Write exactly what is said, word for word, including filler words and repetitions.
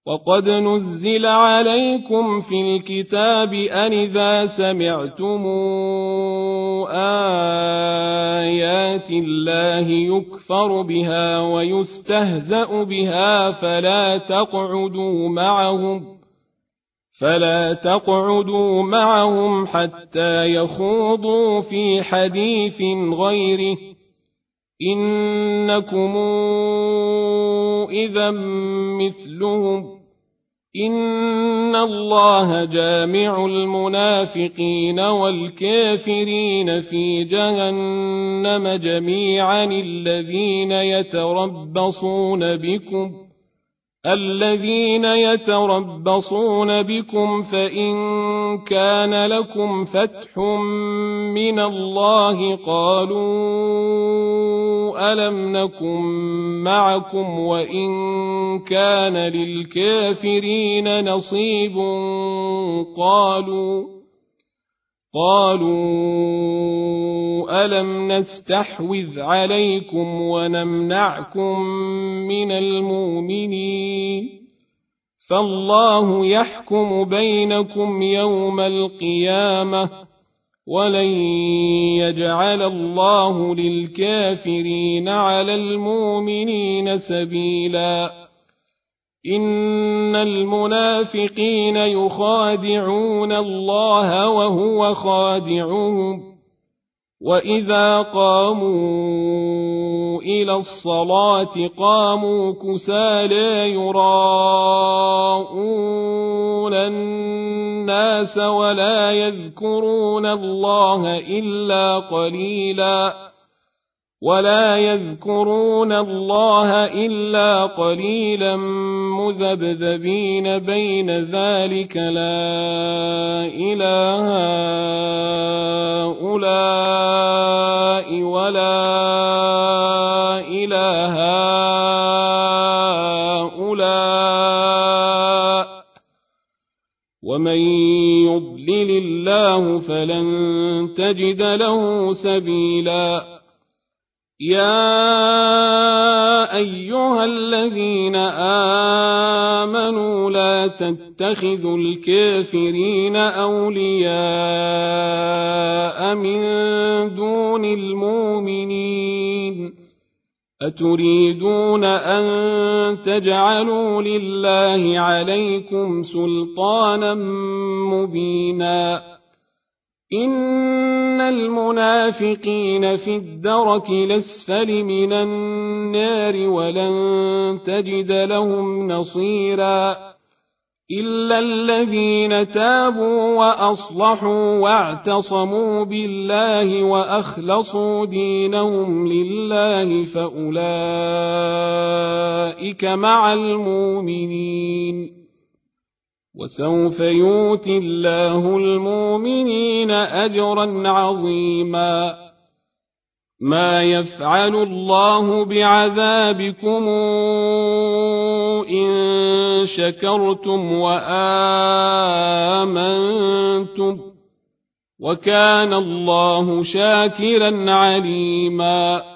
وقد نزل عليكم في الكتاب أن إذا سمعتم آيات الله يكفر بها ويستهزأ بها فلا تقعدوا معهم فلا تقعدوا معهم حتى يخوضوا في حديث غيره إنكم إذا مثلهم إن الله جامع المنافقين والكافرين في جهنم جميعا الذين يتربصون بكم الذين يتربصون بكم فإن كان لكم فتح من الله قالوا ألم نكن معكم وإن كان للكافرين نصيب قالوا قالوا ألم نستحوذ عليكم ونمنعكم من المؤمنين فالله يحكم بينكم يوم القيامة ولن يجعل الله للكافرين على المؤمنين سبيلا إن المنافقين يخادعون الله وهو خادعهم وإذا قاموا إلى الصلاة قاموا كسالى يراءون الناس ولا يذكرون الله إلا قليلا ولا يذكرون الله إلا قليلا مذبذبين بين ذلك لا إله هؤلاء ولا إله هؤلاء ومن يضلل الله فلن تجد له سبيلا يا أيها الذين آمنوا لا تتخذوا الكافرين أولياء من دون المؤمنين أتريدون أن تجعلوا لله عليكم سلطانا مبينا إن المنافقين في الدرك الأسفل من النار ولن تجد لهم نصيرا إلا الذين تابوا وأصلحوا واعتصموا بالله وأخلصوا دينهم لله فأولئك مع المؤمنين وسوف يؤتي الله المؤمنين أجرا عظيما ما يفعل الله بعذابكم إن شكرتم وآمنتم وكان الله شاكرا عليما